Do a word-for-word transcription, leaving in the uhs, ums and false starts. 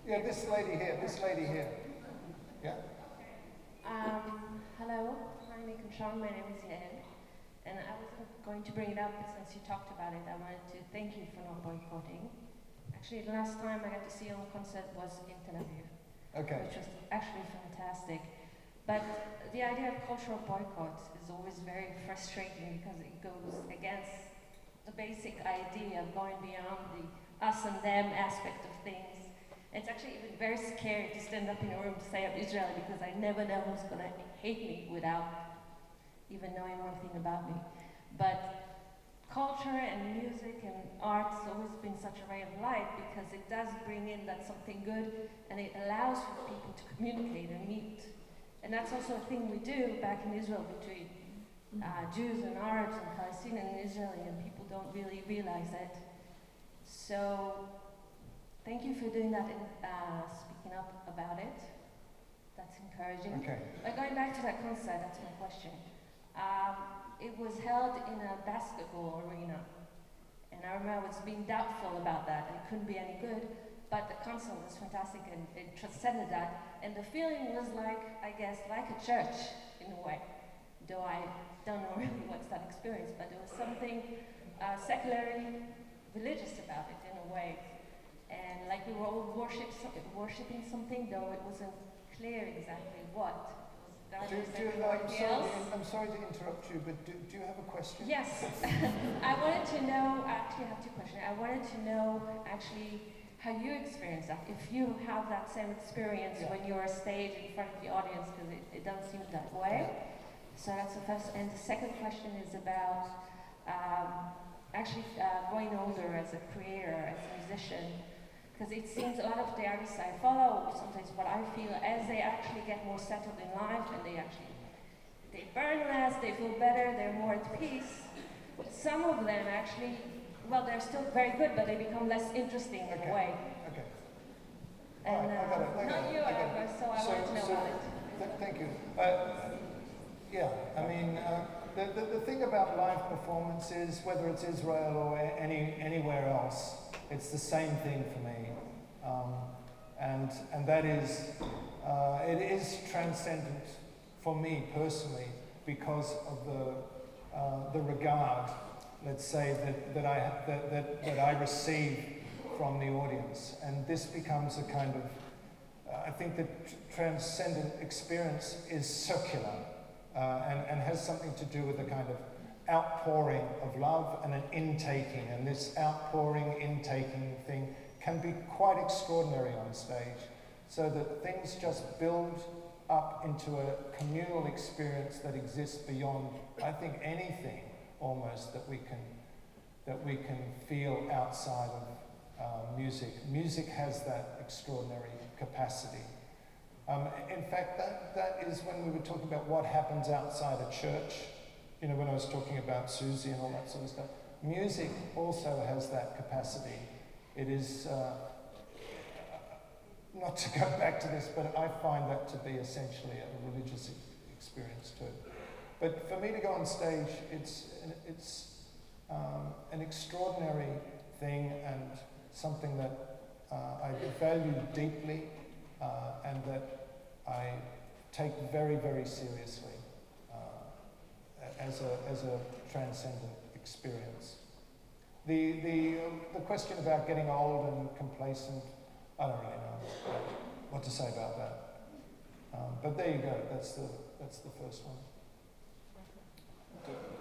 Yeah, this lady here, this lady here. Yeah? Um, hello, hi Nick and Sean, my name is Yael. And I wasn't going to bring it up, but since you talked about it, I wanted to thank you for not boycotting. Actually, the last time I got to see you on a concert was in Tel Aviv, Okay. which was actually fantastic. But the idea of cultural boycott is always very frustrating because it goes against the basic idea of going beyond the us and them aspect of things. And it's actually even very scary to stand up in a room to say I'm Israeli because I never know who's gonna hate me without even knowing one thing about me. But culture and music and art has always been such a ray of light because it does bring in that something good and it allows for people to communicate and meet. And that's also a thing we do back in Israel between uh, Jews and Arabs and Palestinian and Israeli, and people don't really realize it. So thank you for doing that and uh, speaking up about it. That's encouraging. Okay. But going back to that concert, that's my question. Um, it was held in a basketball arena, and I remember I was being doubtful about that. It couldn't be any good, but the concert was fantastic and it transcended that. And the feeling was like, I guess, like a church in a way. Though I don't know really what's that experience, but there was something uh, secularly religious about it in a way. And like we were all worship, worshipping something, though it wasn't clear exactly what. Do, do, I'm, sorry, I'm sorry to interrupt you, but do, do you have a question? Yes. I wanted to know, actually I have two questions. I wanted to know actually how you experience that, if you have that same experience yeah. when you're on stage in front of the audience, because it, it doesn't seem that way. Yeah. So that's the first. And the second question is about um, actually uh, growing older as a creator, as a musician, because it seems a lot of the artists I follow, sometimes what I feel, as they actually get more settled in life and they actually, they burn less, they feel better, they're more at peace. Some of them actually, well, they're still very good, but they become less interesting in okay. a way. Okay. And right, I got it, I got not it, you, I got however, it. so I so, wanted to know so, about it. Th thank you. Uh, yeah, I mean, uh, the, the, the thing about live performance is, whether it's Israel or any, anywhere else, it's the same thing for me. Um, and, and that is, uh, it is transcendent for me personally because of the, uh, the regard, let's say, that, that, I, that, that, that I receive from the audience. And this becomes a kind of, uh, I think the tr transcendent experience is circular uh, and, and has something to do with a kind of outpouring of love and an intaking. And this outpouring, intaking thing can be quite extraordinary on stage, so that things just build up into a communal experience that exists beyond, I think, anything almost that we can, that we can feel outside of uh, music. Music has that extraordinary capacity. Um, in fact, that, that is when we were talking about what happens outside a church, you know, when I was talking about Susie and all that sort of stuff. Music also has that capacity. It is, uh, not to go back to this, but I find that to be essentially a religious experience too. But for me to go on stage, it's, it's um, an extraordinary thing and something that uh, I value deeply uh, and that I take very, very seriously uh, as, a, as a transcendent experience. The, the, the question about getting old and complacent, I don't really know what to say about that. Um, but there you go, that's the, that's the first one.